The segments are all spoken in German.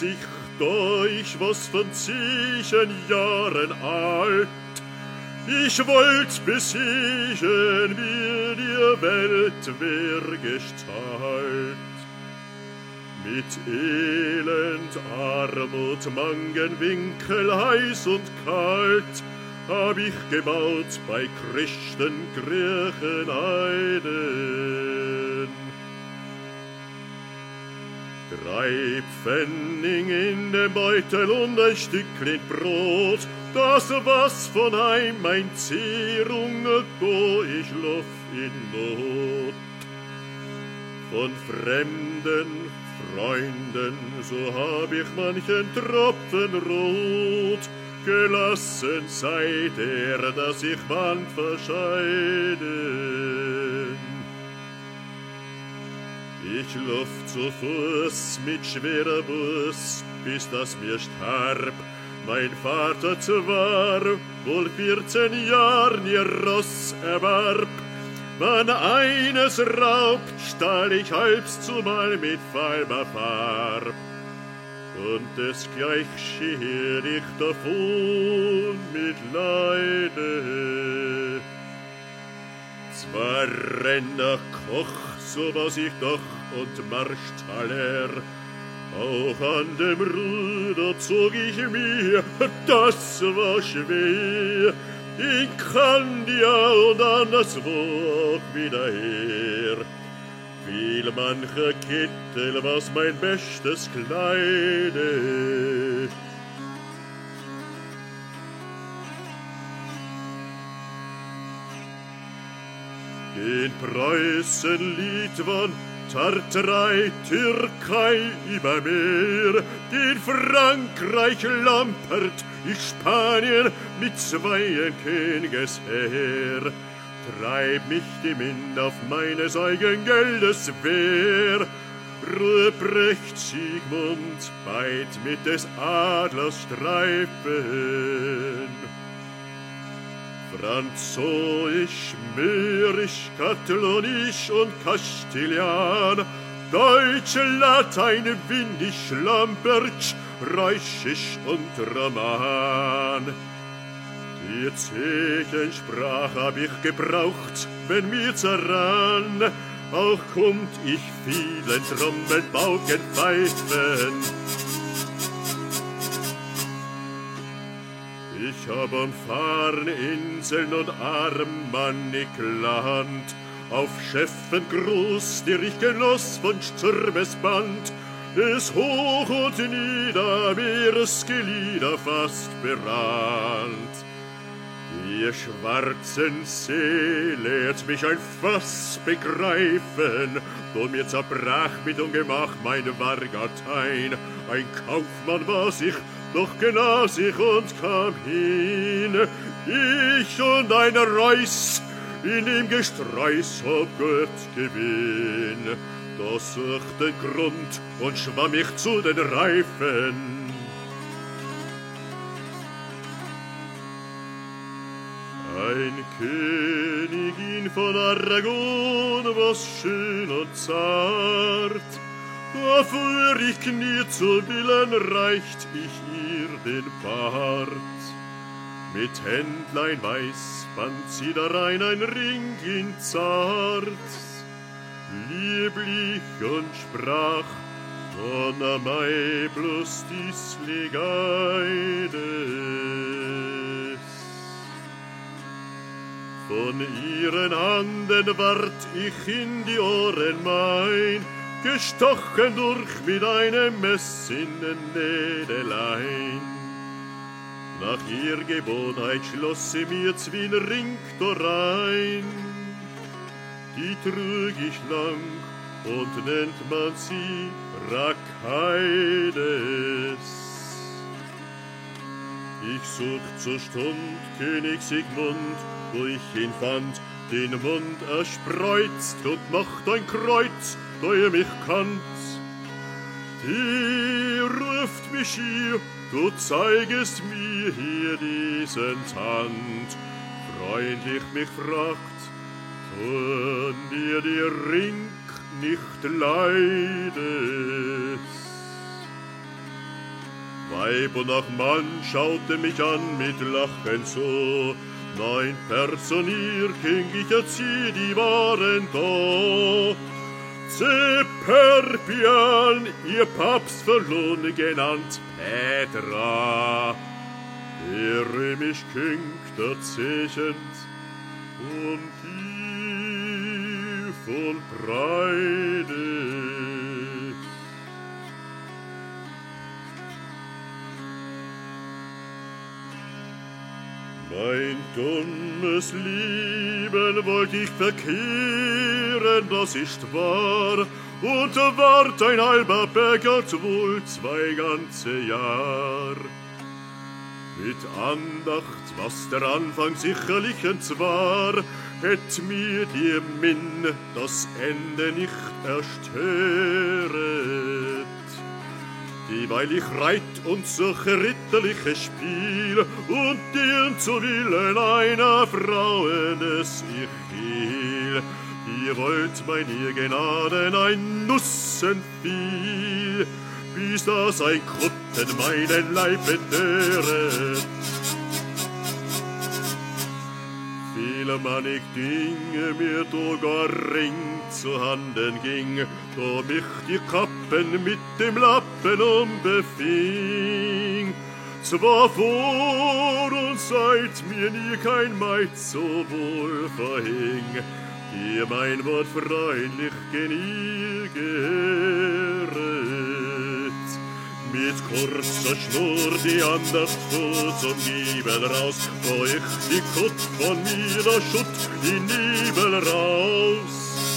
Gesicht euch was von 10 Jahren alt. Ich wollt besiegen, wie die Welt wär Gestalt. Mit Elend, Armut, Mangenwinkel, heiß und kalt, hab ich gebaut bei Christen, Griechen, Heiden. 3 Pfennig in dem Beutel und ein Stückchen Brot, das was von heim mein Zehrung, do ich lauf in Not. Von fremden Freunden, so hab ich manchen Tropfen rot gelassen, seit dass ich Mann verscheiden. Ich lauf zu Fuß mit schwerer Bus, bis das mir starb. Mein Vater zwar wohl 14 Jahren ihr Ross erwarb. Wann eines raubt, stahl ich halbs zumal mit falber Farb. Und desgleich schier ich davon mit Leide. Zwar Renner, Koch, so was ich doch, und Marschtaler, auch an dem Ruder zog ich mir, das war schwer. In Kandia und anderswo auch wieder her. Viel mancher Kittel, was mein bestes Kleide. In Preußen, Litwan, Tartarei, Türkei über Meer, in Frankreich Lampert, in Spanien mit 2 Königes Heer. Treib mich die Mind auf meines eigen Geldes Wehr. Ruprecht Siegmund, beid mit des Adlers Streifen. Französisch, Mährisch, Katalonisch und Kastilian, Deutsch, Latein, Windisch, Lambertsch, Reußisch und Roman. Die Zeichensprache hab ich gebraucht, wenn mir zerran, auch kommt ich vielen Trommeln, Pauken, Pfeifen. Ich hab umfahren Inseln und armmanig Land, auf Schäffen groß, der ich genoss von Sturmes Band, des Hoch- und Niedermeeresgelieder fast berannt. Die schwarzen See lehrt mich ein Fass begreifen, do mir zerbrach mit Ungemach meine Wargatein. Ein Kaufmann war sich, doch genas ich und kam hin. Ich und ein Reus, in dem Gestreus ob Gott gewinn. Da sucht den Grund und schwamm ich zu den Reifen. Ein Königin von Aragon, was schön und zart, da fuhr ich knie zu Willen, reicht ich ihr den Bart. Mit Händlein weiß band sie darein ein Ring in zart, lieblich und sprach, Donna mei bloß dies Legeides. Von ihren Handen ward ich in die Ohren mein, gestochen durch mit einem Messingennädelein. Nach ihr Gewohnheit schloss sie mir zwien Ring dorein. Die trug ich lang und nennt man sie Rakeides. Ich sucht zur Stund König Sigmund, wo ich ihn fand, den Mund erspreizt und macht ein Kreuz, da mich kannt. Die ruft mich hier, du zeigest mir hier diesen Tand. Freundlich mich fragt, tun dir die Ring nicht leides. Weib und auch Mann schauten mich an mit Lachen so. Nein, Personier, King, ich erzieh, die waren da. Zeperpian, ihr Papst verloren genannt Petra. Der römisch King, der Zechend, und die voll Breide. Mein dummes Lieben wollt ich verkehren, das ist wahr, und ward ein halber Beckert wohl 2 ganze Jahr. Mit Andacht, was der Anfang sicherlich zwar, hätt mir die Minn das Ende nicht erstöret. Dieweil ich reit und suche ritterliches Spiel und dir zu Willen einer Frauen es ich hiel. Ihr wollt mein ihr Gnaden ein Nussen viel, bis das ein Kutten meinen Leib entöret. Viele manig Dinge mir do gar ring zu Handen ging, da mich die Kappen mit dem Lappen umbefing. Zwar vor und seit mir nie kein Maid so wohl verhing, dir mein Wort freilich gen ihr gehöret. Mit kurzer Schnur die Andacht vor zum Giebel raus, wo ich die Kutt von mir der Schutt in Nebel raus.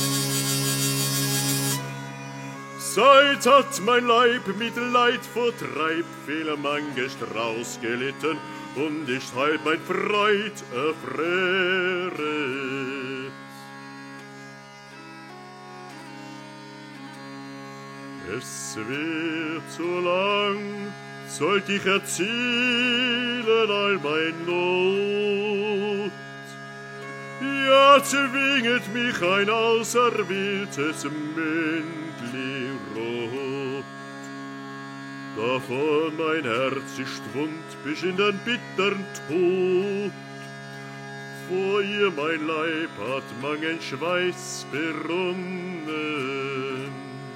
Seit hat mein Leib mit Leid vor Treib viel manche Strauß gelitten und ist halb mein Freud erfreret. Es wird so lang, sollt ich erzählen all mein Not. Ja, zwinget mich ein auserwähltes Mündli rot. Davon mein Herz ist wund bis in den bittern Tod. Vor ihr mein Leib hat mangen Schweiß berunnen.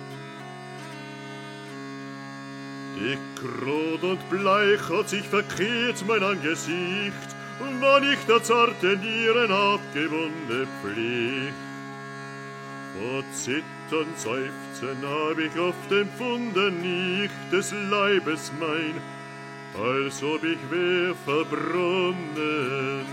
Dick, rot und bleich hat sich verkehrt mein Angesicht, wann ich der zarten Nieren abgewunde Pflicht. Vor Zittern, Seufzen hab ich oft empfunden, nicht des Leibes mein, als ob ich wär verbrunnen.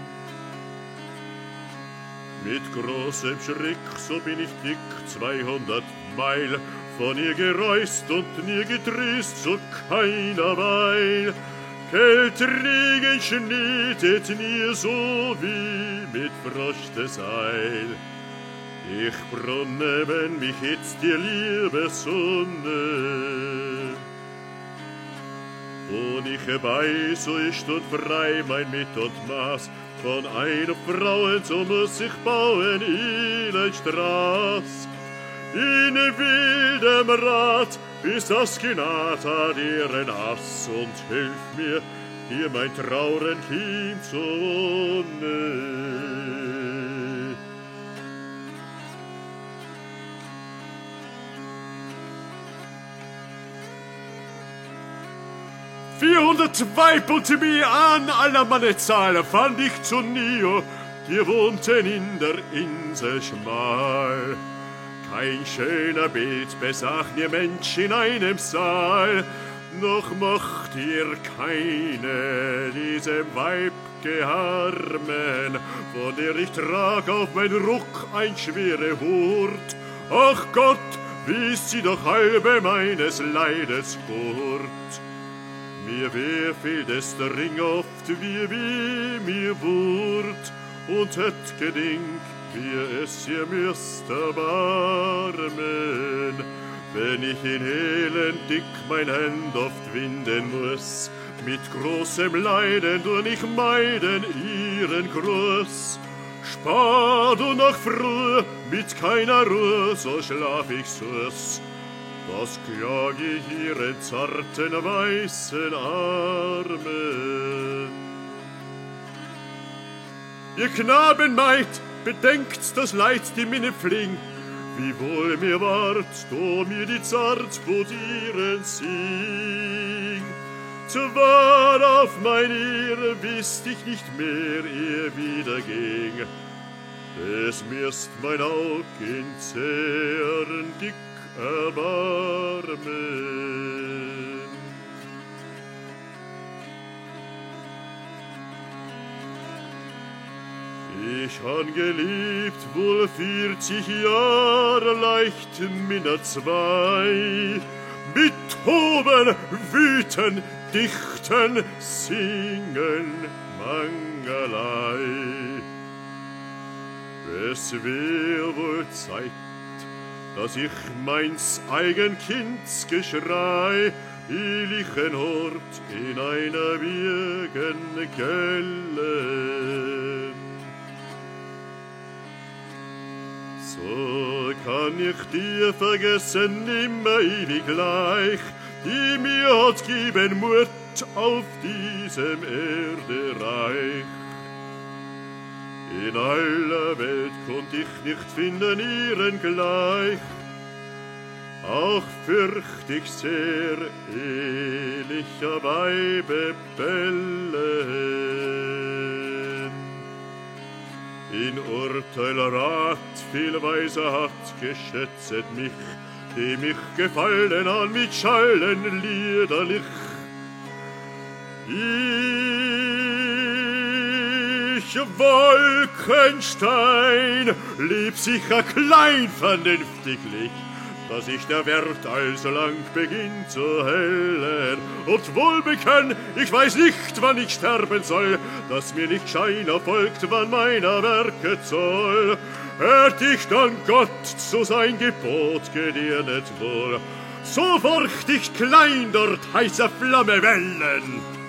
Mit großem Schreck, so bin ich dick 200 Meil von ihr gereist und nie getröst, so keiner Weil. Kältregen schnietet nie so wie mit Frostes Eil. Ich brunne, wenn mich jetzt die liebe Sonne. Wo ich bei, so ist und frei mein Mit und Maß. Von einer Frau, so muss ich bauen in ein Straß. In wildem Rat, bis das Gnad hat ihren Hass und hilf mir, hier mein Trauren Kind zu wohnen. 400 weibelte mir an aller Manne Zahl, fand ich zu Nio, die wohnten in der Insel schmal. Kein schöner Bild besach ihr Mensch in einem Saal, noch mocht ihr keine diesem Weib geharmen, von der ich trag auf mein Ruck ein schwere Hurt. Ach Gott, wie ist sie doch halbe meines Leides Gurt. Mir wär fehlt es der Ring oft, wie mir wurt, und hätt gedingt, wie es ihr müsst erbarmen, wenn ich in Elend dick mein Hand oft winden muss, mit großem Leiden und ich meiden ihren Gruß. Spät und noch früh, mit keiner Ruhe, so schlaf ich sus. was klag ich ihre zarten weißen Armen. Ihr Knabenmaid, bedenkt das Leid, die minne fling, wie wohl mir ward, da mir die Zartbrodieren sing. Zwar auf mein Ehre wisst ich nicht mehr, ihr wieder ging. Es mirst mein Aug in Zehren dick erbarmen. Ich han geliebt wohl 40 Jahre leicht minder zwei, mit Toben, Wüten, Dichten, Singen, mangerlei. Es wär wohl Zeit, dass ich meins eigen Kindsgeschrei ehrlichen Hort in einer Wirgen gellen. So kann ich dir vergessen immer ewig gleich, die mir hat geben Mut auf diesem Erdereich. In aller Welt konnt ich nicht finden ihren gleich, auch fürcht ich sehr ehrlicher Weibe bellen. In Urteil Rat viel Weiser hat geschätzet mich, die mich gefallen an mit Schallen liederlich. Ich, Wolkenstein, lieb sicher klein vernünftiglich, dass ich der Wert alsolang beginnt zu hellen. Und wohl bekenn, ich weiß nicht, wann ich sterben soll, dass mir nicht Scheiner folgt, wann meiner Werke Zoll. Hört ich dann Gott zu sein Gebot gedehret wohl, so furcht ich klein dort heiße Flamme wellen.